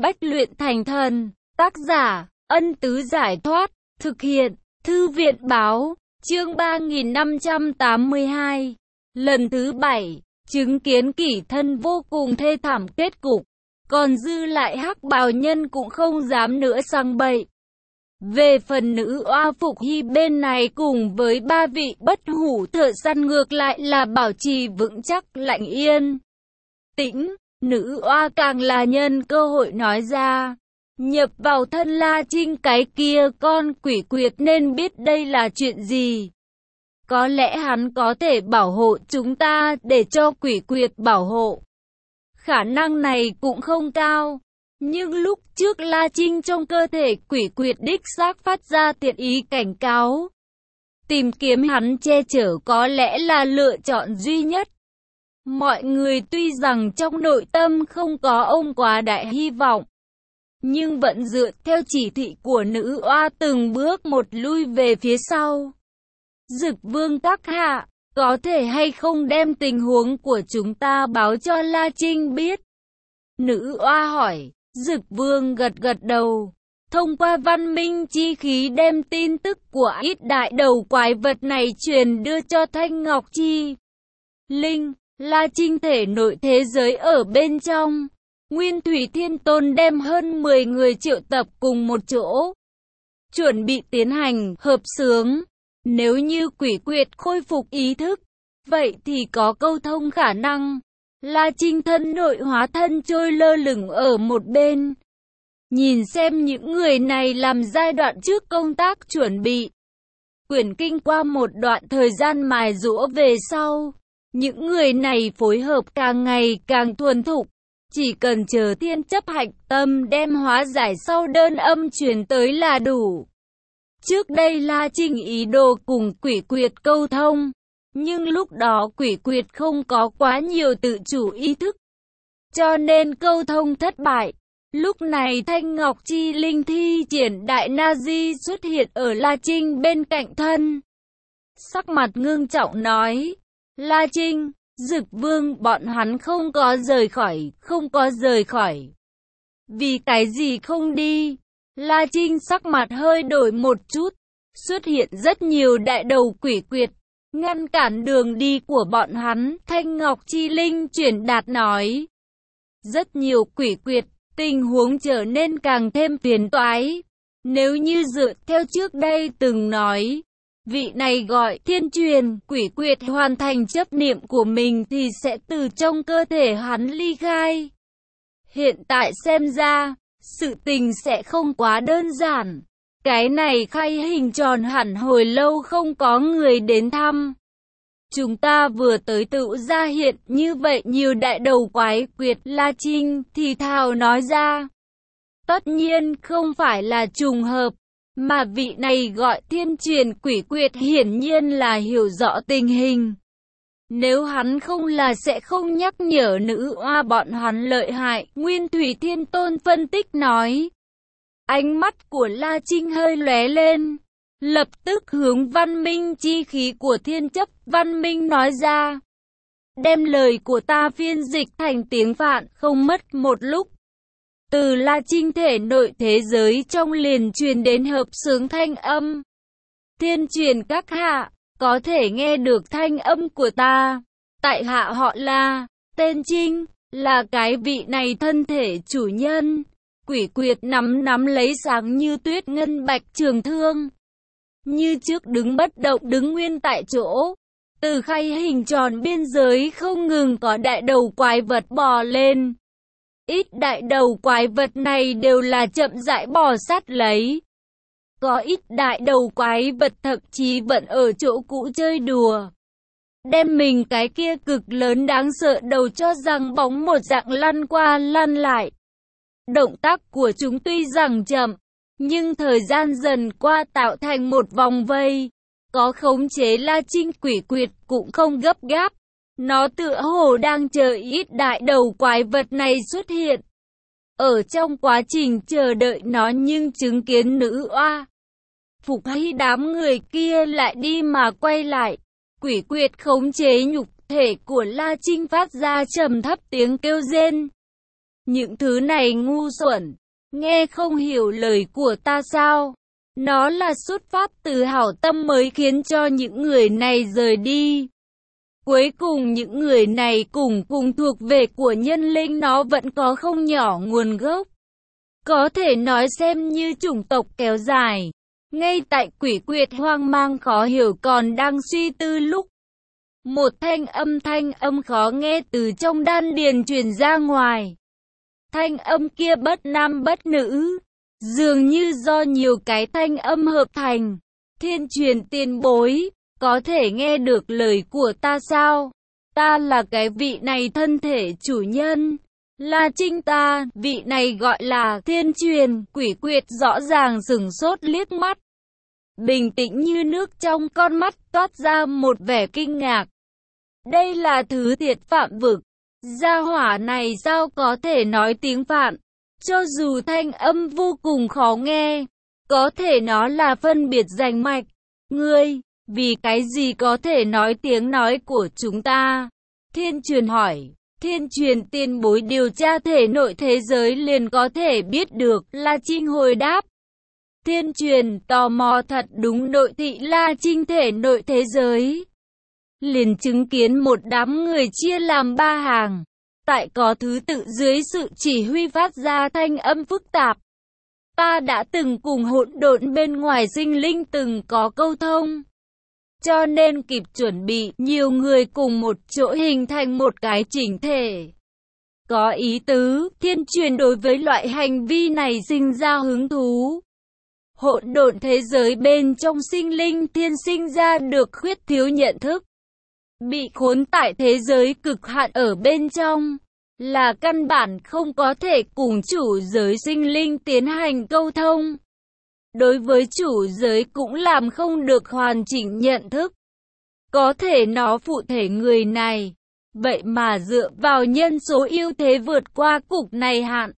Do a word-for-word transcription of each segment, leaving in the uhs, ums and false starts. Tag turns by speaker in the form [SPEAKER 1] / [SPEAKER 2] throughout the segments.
[SPEAKER 1] bách luyện thành thần. Tác giả, Ân Tứ Giải Thoát. Thực hiện, Thư viện Báo. Chương ba nghìn năm trăm tám mươi hai. Lần thứ bảy, chứng kiến kỷ thân vô cùng thê thảm kết cục. Còn dư lại hắc bào nhân cũng không dám nữa sang bậy. Về phần nữ oa Phục Hy bên này cùng với ba vị bất hủ thợ săn ngược lại là bảo trì vững chắc lạnh yên. Tĩnh, nữ oa càng là nhân cơ hội nói ra. Nhập vào thân La Trinh cái kia con quỷ quyệt nên biết đây là chuyện gì. Có lẽ hắn có thể bảo hộ chúng ta để cho quỷ quyệt bảo hộ. Khả năng này cũng không cao. Nhưng lúc trước La Trinh trong cơ thể quỷ quyệt đích xác phát ra thiện ý cảnh cáo. Tìm kiếm hắn che chở có lẽ là lựa chọn duy nhất. Mọi người tuy rằng trong nội tâm không có ông quá đại hy vọng. Nhưng vẫn dựa theo chỉ thị của nữ oa từng bước một lui về phía sau. Dực Vương các hạ, có thể hay không đem tình huống của chúng ta báo cho La Trinh biết? Nữ oa hỏi. Dực Vương gật gật đầu. Thông qua văn minh chi khí đem tin tức của ít đại đầu quái vật này truyền đưa cho Thanh Ngọc Chi Linh. La Trinh thể nội thế giới ở bên trong. Nguyên Thủy Thiên Tôn đem hơn mười người triệu tập cùng một chỗ. Chuẩn bị tiến hành hợp xướng. Nếu như quỷ quyệt khôi phục ý thức, vậy thì có câu thông khả năng. La Trinh thân nội hóa thân trôi lơ lửng ở một bên. Nhìn xem những người này làm giai đoạn trước công tác chuẩn bị. Quyển kinh qua một đoạn thời gian mài giũa về sau. Những người này phối hợp càng ngày càng thuần thục. Chỉ cần chờ thiên chấp hạch tâm đem hóa giải sau đơn âm truyền tới là đủ. Trước đây La Trinh ý đồ cùng quỷ quyệt câu thông. Nhưng lúc đó quỷ quyệt không có quá nhiều tự chủ ý thức. Cho nên câu thông thất bại. Lúc này Thanh Ngọc Chi Linh thi triển đại na di xuất hiện ở La Trinh bên cạnh thân. Sắc mặt ngưng trọng nói. La Trinh, Dực Vương bọn hắn không có rời khỏi, không có rời khỏi. Vì cái gì không đi? La Trinh sắc mặt hơi đổi một chút. Xuất hiện rất nhiều đại đầu quỷ quyệt. Ngăn cản đường đi của bọn hắn, Thanh Ngọc Chi Linh chuyển đạt nói. Rất nhiều quỷ quyệt, tình huống trở nên càng thêm phiền toái. Nếu như dựa theo trước đây từng nói, vị này gọi thiên truyền, quỷ quyệt hoàn thành chấp niệm của mình thì sẽ từ trong cơ thể hắn ly khai. Hiện tại xem ra, sự tình sẽ không quá đơn giản. Cái này khay hình tròn hẳn hồi lâu không có người đến thăm. Chúng ta vừa tới tự ra hiện như vậy nhiều đại đầu quái quyệt. La Trinh thì thào nói ra. Tất nhiên không phải là trùng hợp, mà vị này gọi thiên truyền quỷ quyệt hiển nhiên là hiểu rõ tình hình. Nếu hắn không là sẽ không nhắc nhở nữ oa bọn hắn lợi hại. Nguyên Thủy Thiên Tôn phân tích nói. Ánh mắt của La Trinh hơi lóe lên. Lập tức hướng văn minh chi khí của thiên chấp văn minh nói ra. Đem lời của ta phiên dịch thành tiếng Phạn không mất một lúc. Từ La Trinh thể nội thế giới trong liền truyền đến hợp xướng thanh âm. Thiên truyền các hạ, có thể nghe được thanh âm của ta. Tại hạ họ La, tên Trinh, là cái vị này thân thể chủ nhân. Quỷ quyệt nắm nắm lấy sáng như tuyết ngân bạch trường thương. Như trước đứng bất động đứng nguyên tại chỗ. Từ khay hình tròn biên giới không ngừng có đại đầu quái vật bò lên. Ít đại đầu quái vật này đều là chậm rãi bò sát lấy. Có ít đại đầu quái vật thậm chí vẫn ở chỗ cũ chơi đùa. Đem mình cái kia cực lớn đáng sợ đầu cho rằng bóng một dạng lăn qua lăn lại. Động tác của chúng tuy rằng chậm, nhưng thời gian dần qua tạo thành một vòng vây. Có khống chế La Trinh quỷ quyệt cũng không gấp gáp. Nó tựa hồ đang chờ ít đại đầu quái vật này xuất hiện. Ở trong quá trình chờ đợi nó nhưng chứng kiến nữ oa Phục Hy đám người kia lại đi mà quay lại. Quỷ quyệt khống chế nhục thể của La Trinh phát ra trầm thấp tiếng kêu rên. Những thứ này ngu xuẩn, nghe không hiểu lời của ta sao? Nó là xuất phát từ hảo tâm mới khiến cho những người này rời đi. Cuối cùng những người này cùng cùng thuộc về của nhân linh nó vẫn có không nhỏ nguồn gốc. Có thể nói xem như chủng tộc kéo dài. Ngay tại quỷ quyệt hoang mang khó hiểu còn đang suy tư lúc. Một thanh âm thanh âm khó nghe từ trong đan điền truyền ra ngoài. Thanh âm kia bất nam bất nữ, dường như do nhiều cái thanh âm hợp thành. Thiên truyền tiền bối, có thể nghe được lời của ta sao? Ta là cái vị này thân thể chủ nhân. La Trinh ta, vị này gọi là thiên truyền, quỷ quyệt rõ ràng sửng sốt liếc mắt. Bình tĩnh như nước trong con mắt toát ra một vẻ kinh ngạc. Đây là thứ thiệt phạm vực. Gia hỏa này sao có thể nói tiếng Phạn? Cho dù thanh âm vô cùng khó nghe, có thể nó là phân biệt rành mạch. Ngươi, vì cái gì có thể nói tiếng nói của chúng ta? Thiên truyền hỏi. Thiên truyền tiền bối điều tra thể nội thế giới liền có thể biết được, La Trinh hồi đáp. Thiên truyền tò mò thật đúng nội thị La Trinh thể nội thế giới. Liền chứng kiến một đám người chia làm ba hàng. Tại có thứ tự dưới sự chỉ huy phát ra thanh âm phức tạp. Ta đã từng cùng hỗn độn bên ngoài sinh linh từng có câu thông. Cho nên kịp chuẩn bị, nhiều người cùng một chỗ hình thành một cái chỉnh thể. Có ý tứ, thiên truyền đối với loại hành vi này sinh ra hứng thú. Hỗn độn thế giới bên trong sinh linh thiên sinh ra được khuyết thiếu nhận thức. Bị khốn tại thế giới cực hạn ở bên trong, là căn bản không có thể cùng chủ giới sinh linh tiến hành câu thông. Đối với chủ giới cũng làm không được hoàn chỉnh nhận thức. Có thể nó phụ thể người này, vậy mà dựa vào nhân số ưu thế vượt qua cục này hạn.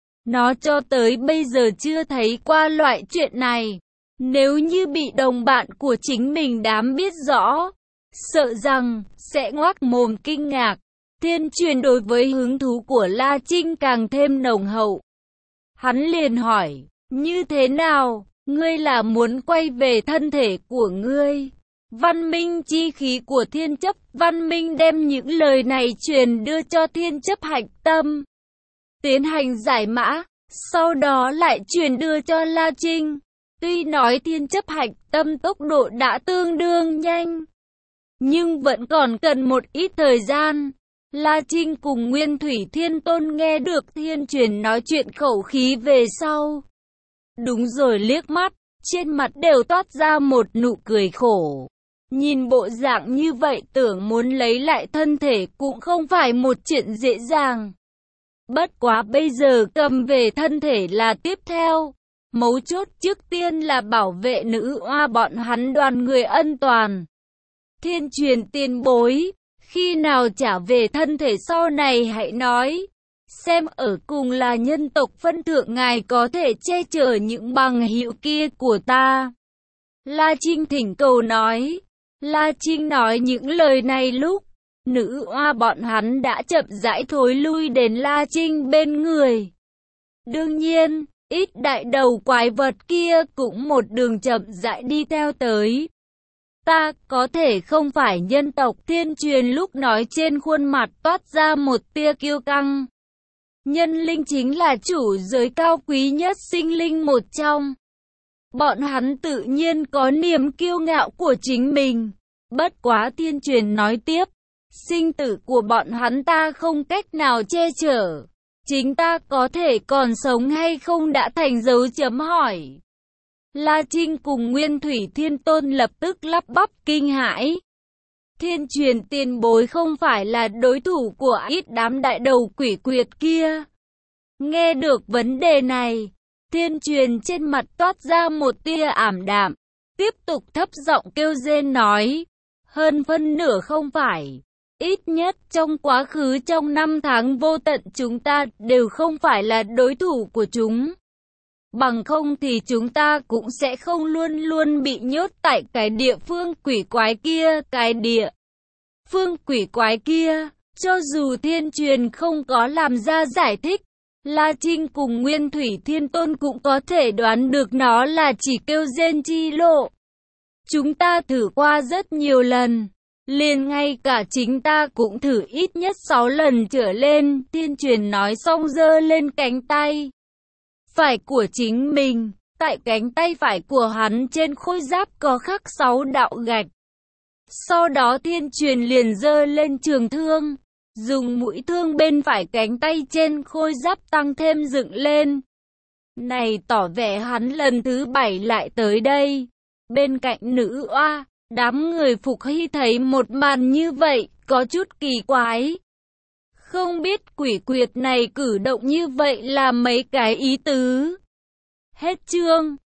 [SPEAKER 1] Nó cho tới bây giờ chưa thấy qua loại chuyện này. Nếu như bị đồng bạn của chính mình đám biết rõ, sợ rằng sẽ ngoác mồm kinh ngạc. Thiên truyền đối với hứng thú của La Trinh càng thêm nồng hậu. Hắn liền hỏi, như thế nào, ngươi là muốn quay về thân thể của ngươi? Văn minh chi khí của thiên chấp, văn minh đem những lời này truyền đưa cho thiên chấp hạch tâm. Tiến hành giải mã, sau đó lại truyền đưa cho La Trinh. Tuy nói thiên chấp hạch tâm tốc độ đã tương đương nhanh, nhưng vẫn còn cần một ít thời gian. La Trinh cùng Nguyên Thủy Thiên Tôn nghe được thiên truyền nói chuyện khẩu khí về sau. Đúng rồi liếc mắt, trên mặt đều toát ra một nụ cười khổ. Nhìn bộ dạng như vậy tưởng muốn lấy lại thân thể cũng không phải một chuyện dễ dàng. Bất quá bây giờ cầm về thân thể là tiếp theo. Mấu chốt trước tiên là bảo vệ nữ oa bọn hắn đoàn người ân toàn. Thiên truyền tiền bối, khi nào trả về thân thể sau này hãy nói. Xem ở cùng là nhân tộc phân thượng ngài có thể che chở những bằng hữu kia của ta. La Trinh thỉnh cầu nói. La Trinh nói những lời này lúc, nữ oa bọn hắn đã chậm rãi thối lui đến La Trinh bên người. Đương nhiên, ít đại đầu quái vật kia cũng một đường chậm rãi đi theo tới. Ta có thể không phải nhân tộc, thiên truyền lúc nói trên khuôn mặt toát ra một tia kiêu căng. Nhân linh chính là chủ giới cao quý nhất sinh linh một trong. Bọn hắn tự nhiên có niềm kiêu ngạo của chính mình. Bất quá thiên truyền nói tiếp, sinh tử của bọn hắn ta không cách nào che chở. Chính ta có thể còn sống hay không đã thành dấu chấm hỏi. La Trinh cùng Nguyên Thủy Thiên Tôn lập tức lắp bắp kinh hãi. Thiên truyền tiền bối không phải là đối thủ của ít đám đại đầu quỷ quyệt kia. Nghe được vấn đề này, thiên truyền trên mặt toát ra một tia ảm đạm, tiếp tục thấp giọng kêu rên nói, hơn phân nửa không phải. Ít nhất trong quá khứ trong năm tháng vô tận chúng ta đều không phải là đối thủ của chúng. Bằng không thì chúng ta cũng sẽ không luôn luôn bị nhốt tại cái địa phương quỷ quái kia. Cái địa phương quỷ quái kia, cho dù thiên truyền không có làm ra giải thích, La Trinh cùng Nguyên Thủy Thiên Tôn cũng có thể đoán được nó là chỉ kêu rên chi lộ. Chúng ta thử qua rất nhiều lần, liền ngay cả chính ta cũng thử ít nhất sáu lần trở lên. Thiên Truyền nói xong giơ lên cánh tay phải của chính mình, tại cánh tay phải của hắn trên khôi giáp có khắc sáu đạo gạch. Sau đó Thiên Truyền liền giơ lên trường thương, dùng mũi thương bên phải cánh tay trên khôi giáp tăng thêm dựng lên. Này tỏ vẻ hắn lần thứ bảy lại tới đây. Bên cạnh nữ oa, đám người Phục Hy thấy một màn như vậy, có chút kỳ quái. Không biết quỷ quyệt này cử động như vậy là mấy cái ý tứ. Hết chương.